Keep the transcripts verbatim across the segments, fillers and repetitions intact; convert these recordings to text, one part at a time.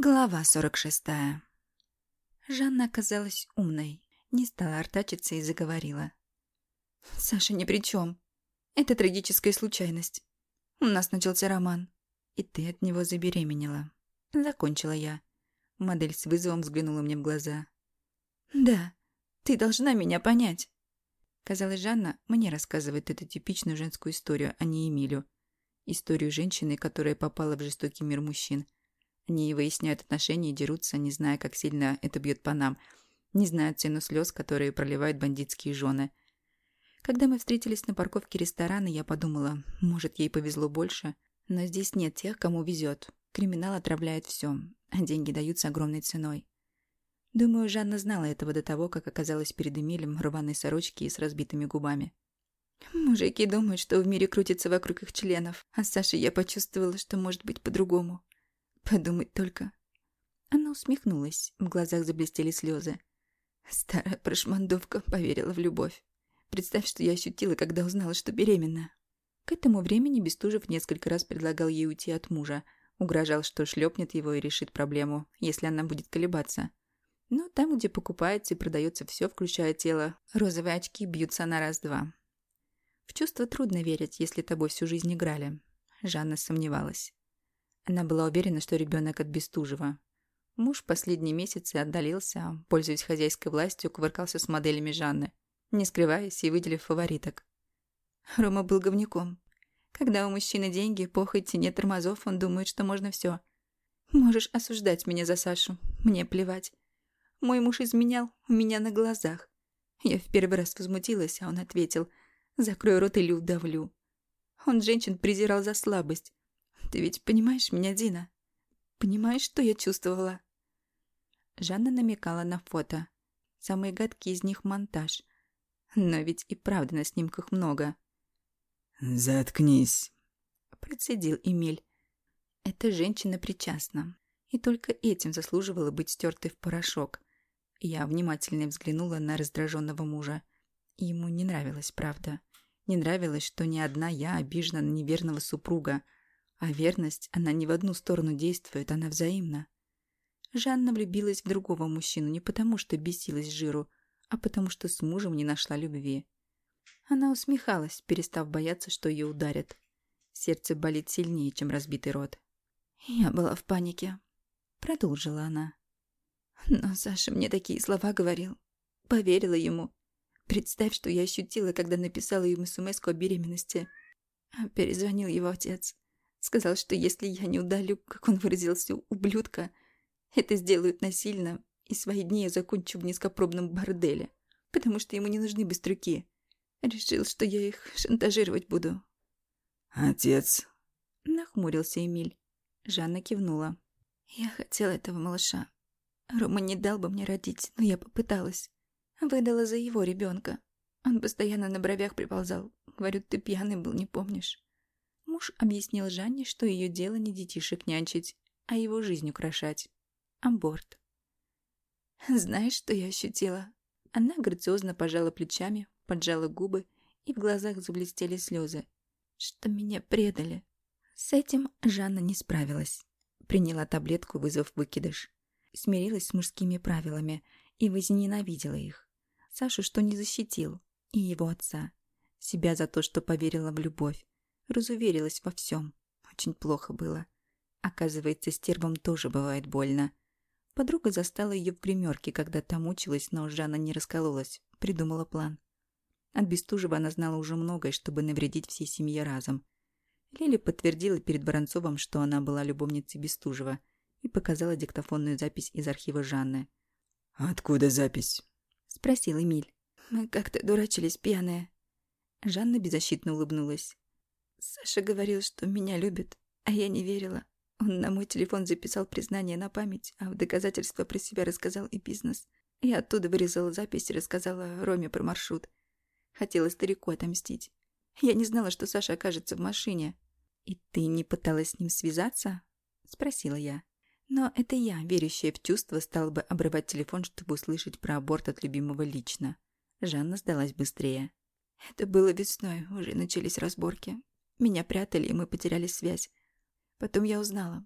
Глава сорок шестая. Жанна оказалась умной, не стала артачиться и заговорила. «Саша ни при чем. Это трагическая случайность. У нас начался роман, и ты от него забеременела». Закончила я. Модель с вызовом взглянула мне в глаза. «Да, ты должна меня понять». Казалось, Жанна мне рассказывает эту типичную женскую историю, а не Эмилю. Историю женщины, которая попала в жестокий мир мужчин. Они выясняют отношения и дерутся, не зная, как сильно это бьет по нам, не зная цену слез, которые проливают бандитские жены. Когда мы встретились на парковке ресторана, я подумала, может, ей повезло больше, но здесь нет тех, кому везет. Криминал отравляет все, а деньги даются огромной ценой. Думаю, Жанна знала этого до того, как оказалась перед Эмилем в рваной сорочке и с разбитыми губами. Мужики думают, что в мире крутится вокруг их членов, а с Сашей я почувствовала, что может быть по-другому. Подумать только. Она усмехнулась, в глазах заблестели слезы. Старая прошмандовка поверила в любовь. Представь, что я ощутила, когда узнала, что беременна. К этому времени Бестужев несколько раз предлагал ей уйти от мужа, угрожал, что шлепнет его и решит проблему, если она будет колебаться. Но там, где покупается и продается все, включая тело, розовые очки бьются на раз-два. В чувства трудно верить, если тобой всю жизнь играли. Жанна сомневалась. Она была уверена, что ребенок от Бестужева. Муж последние месяцы отдалился, пользуясь хозяйской властью, кувыркался с моделями Жанны, не скрываясь и выделив фавориток. Рома был говнюком. Когда у мужчины деньги, похоть и нет тормозов, он думает, что можно все. Можешь осуждать меня за Сашу, мне плевать. Мой муж изменял у меня на глазах. Я в первый раз возмутилась, а он ответил: «Закрой рот или удавлю». Он женщин презирал за слабость. Ты ведь понимаешь меня, Дина? Понимаешь, что я чувствовала?» Жанна намекала на фото. Самый гадкий из них монтаж. Но ведь и правда на снимках много. «Заткнись», — процедил Эмиль. Эта женщина причастна. И только этим заслуживала быть стертой в порошок. Я внимательно взглянула на раздраженного мужа. Ему не нравилась правда. Не нравилось, что не одна я обижена на неверного супруга. А верность, она не в одну сторону действует, она взаимна. Жанна влюбилась в другого мужчину не потому, что бесилась жиру, а потому, что с мужем не нашла любви. Она усмехалась, перестав бояться, что ее ударят. Сердце болит сильнее, чем разбитый рот. «Я была в панике», — продолжила она. «Но Саша мне такие слова говорил. Поверила ему. Представь, что я ощутила, когда написала ему смс-ку о беременности. А перезвонил его отец. Сказал, что если я не удалю, как он выразился, ублюдка, это сделают насильно, и свои дни я закончу в низкопробном борделе, потому что ему не нужны быструки. Решил, что я их шантажировать буду». «Отец?» — нахмурился Эмиль. Жанна кивнула. «Я хотела этого малыша. Рома не дал бы мне родить, но я попыталась. Выдала за его ребенка. Он постоянно на бровях приползал. Говорю, ты пьяный был, не помнишь?» Муж объяснил Жанне, что ее дело не детишек нянчить, а его жизнь украшать. Аборт. «Знаешь, что я ощутила?» Она грациозно пожала плечами, поджала губы, и в глазах заблестели слезы. «Что меня предали». С этим Жанна не справилась. Приняла таблетку, вызвав выкидыш. Смирилась с мужскими правилами и возненавидела их. Сашу, что не защитил, и его отца. Себя за то, что поверила в любовь. Разуверилась во всем. Очень плохо было. Оказывается, стервам тоже бывает больно. Подруга застала ее в гримерке, когда та мучилась, но Жанна не раскололась. Придумала план. От Бестужева она знала уже многое, чтобы навредить всей семье разом. Лиля подтвердила перед Воронцовым, что она была любовницей Бестужева, и показала диктофонную запись из архива Жанны. «Откуда запись?» — спросил Эмиль. «Мы как-то дурачились пьяные». Жанна беззащитно улыбнулась. Саша говорил, что меня любит, а я не верила. Он на мой телефон записал признание на память, а в доказательство про себя рассказал и бизнес. Я оттуда вырезала запись и рассказала Роме про маршрут. Хотела старику отомстить. Я не знала, что Саша окажется в машине. «И ты не пыталась с ним связаться?» — спросила я. Но это я, верящая в чувства, стала бы обрывать телефон, чтобы услышать про аборт от любимого лично. Жанна сдалась быстрее. «Это было весной, уже начались разборки. Меня прятали, и мы потеряли связь. Потом я узнала.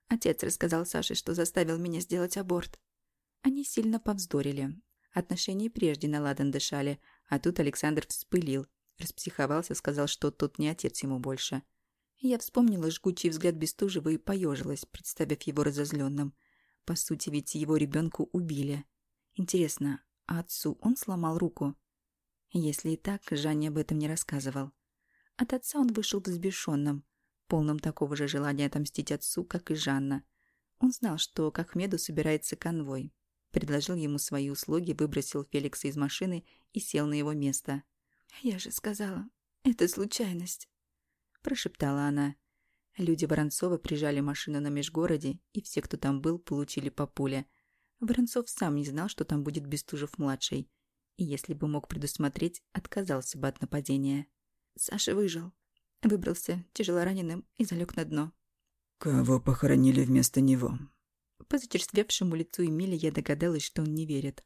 Отец рассказал Саше, что заставил меня сделать аборт. Они сильно повздорили. Отношения прежде на ладан дышали, а тут Александр вспылил. Распсиховался, сказал, что тот не отец ему больше. Я вспомнила жгучий взгляд Бестужева и поежилась, представив его разозленным. По сути, ведь его ребенку убили. Интересно, а отцу он сломал руку? Если и так, Жанне об этом не рассказывал. От отца он вышел взбешенным, полным такого же желания отомстить отцу, как и Жанна. Он знал, что к Ахмеду собирается конвой. Предложил ему свои услуги, выбросил Феликса из машины и сел на его место. «Я же сказала, это случайность», – прошептала она. Люди Воронцова прижали машину на межгороде, и все, кто там был, получили по пуле. Воронцов сам не знал, что там будет Бестужев-младший. И если бы мог предусмотреть, отказался бы от нападения. Саша выжил. Выбрался тяжелораненым и залег на дно. Кого похоронили вместо него? По зачерствевшему лицу Эмиля я догадалась, что он не верит.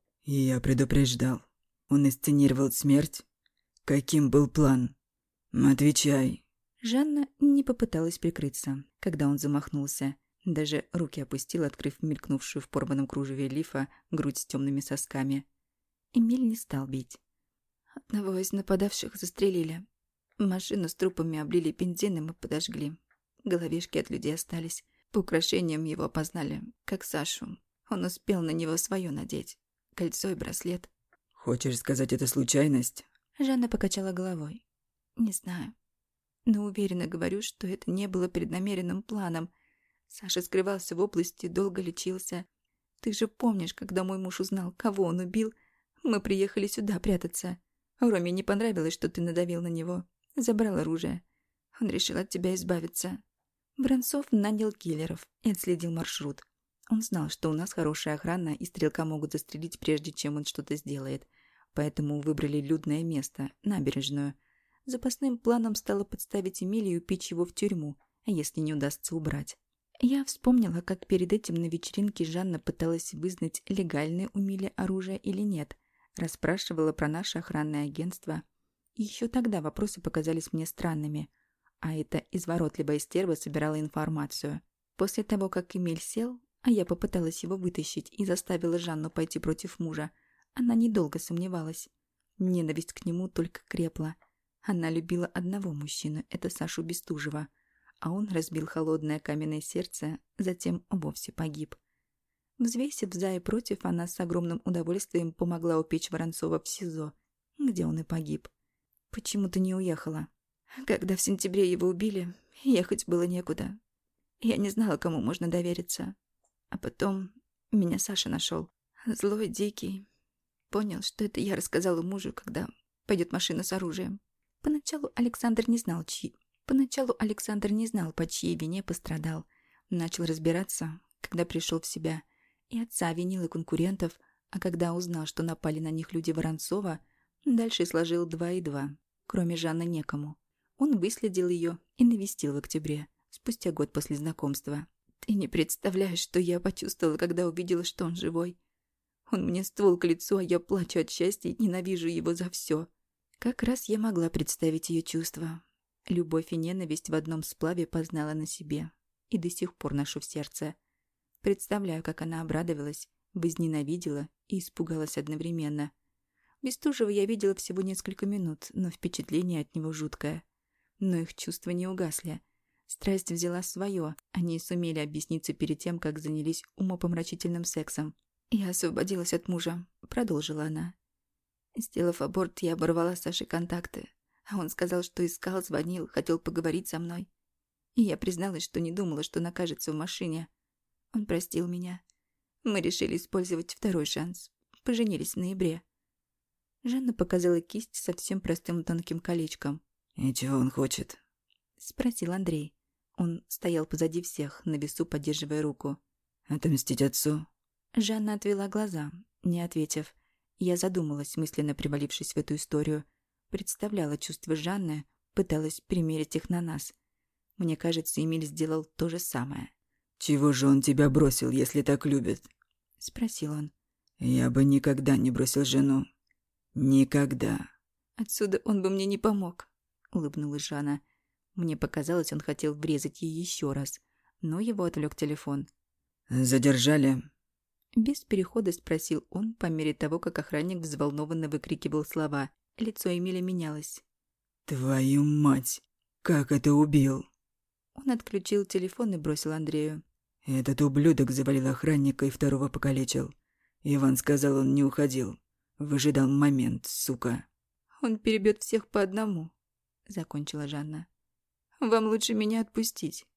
Я предупреждал. Он инсценировал смерть. Каким был план? Отвечай. Жанна не попыталась прикрыться, когда он замахнулся. Даже руки опустила, открыв мелькнувшую в порванном кружеве лифа грудь с темными сосками. Эмиль не стал бить. Одного из нападавших застрелили. Машину с трупами облили бензином и подожгли. Головешки от людей остались. По украшениям его опознали, как Сашу. Он успел на него свое надеть. Кольцо и браслет. Хочешь сказать, это случайность? Жанна покачала головой. Не знаю. Но уверенно говорю, что это не было преднамеренным планом. Саша скрывался в области, долго лечился. Ты же помнишь, когда мой муж узнал, кого он убил, мы приехали сюда прятаться. Роме не понравилось, что ты надавил на него. Забрал оружие. Он решил от тебя избавиться. Воронцов нанял киллеров и отследил маршрут. Он знал, что у нас хорошая охрана, и стрелка могут застрелить, прежде чем он что-то сделает. Поэтому выбрали людное место, набережную. Запасным планом стало подставить Эмилию и упечь его в тюрьму, если не удастся убрать. Я вспомнила, как перед этим на вечеринке Жанна пыталась вызнать, легальное у Мили оружие или нет. Расспрашивала про наше охранное агентство. И еще тогда вопросы показались мне странными. А эта изворотливая стерва собирала информацию. После того, как Эмиль сел, а я попыталась его вытащить и заставила Жанну пойти против мужа, она недолго сомневалась. Ненависть к нему только крепла. Она любила одного мужчину, это Сашу Бестужева. А он разбил холодное каменное сердце, затем вовсе погиб. Взвесив за и против, она с огромным удовольствием помогла упечь Воронцова в СИЗО, где он и погиб. Почему ты не уехала? Когда в сентябре его убили, ехать было некуда. Я не знала, кому можно довериться. А потом меня Саша нашел. Злой, дикий. Понял, что это я рассказала мужу, когда пойдет машина с оружием. Поначалу Александр не знал, чьи... Поначалу Александр не знал, по чьей вине пострадал. Начал разбираться, когда пришел в себя. И отца винил, и конкурентов. А когда узнал, что напали на них люди Воронцова, дальше сложил два и два. Кроме Жанны некому. Он выследил ее и навестил в октябре, спустя год после знакомства. Ты не представляешь, что я почувствовала, когда увидела, что он живой. Он мне ствол к лицу, а я плачу от счастья и ненавижу его за все. Как раз я могла представить ее чувства. Любовь и ненависть в одном сплаве познала на себе. И до сих пор ношу в сердце. Представляю, как она обрадовалась, возненавидела и испугалась одновременно. Бестужева я видела всего несколько минут, но впечатление от него жуткое. Но их чувства не угасли. Страсть взяла свое, они сумели объясниться перед тем, как занялись умопомрачительным сексом. «Я освободилась от мужа», — продолжила она. Сделав аборт, я оборвала с Сашей контакты, а он сказал, что искал, звонил, хотел поговорить со мной. И я призналась, что не думала, что он окажется в машине. Он простил меня. Мы решили использовать второй шанс. Поженились в ноябре. Жанна показала кисть совсем простым тонким колечком. «И чего он хочет?» — спросил Андрей. Он стоял позади всех, на весу поддерживая руку. «Отомстить отцу?» Жанна отвела глаза, не ответив. Я задумалась, мысленно привалившись в эту историю. Представляла чувства Жанны, пыталась примерить их на нас. Мне кажется, Эмиль сделал то же самое. «Чего же он тебя бросил, если так любит?» — спросил он. «Я бы никогда не бросил жену. Никогда». «Отсюда он бы мне не помог», — улыбнулась Жанна. Мне показалось, он хотел врезать ей еще раз. но его отвлек телефон. «Задержали?» Без перехода спросил он по мере того, как охранник взволнованно выкрикивал слова. Лицо Эмиля менялось. «Твою мать! Как это убил?» Он отключил телефон и бросил Андрею. «Этот ублюдок завалил охранника и второго покалечил. Иван сказал, он не уходил. Выжидал момент, сука». «Он перебьет всех по одному», — закончила Жанна. «Вам лучше меня отпустить.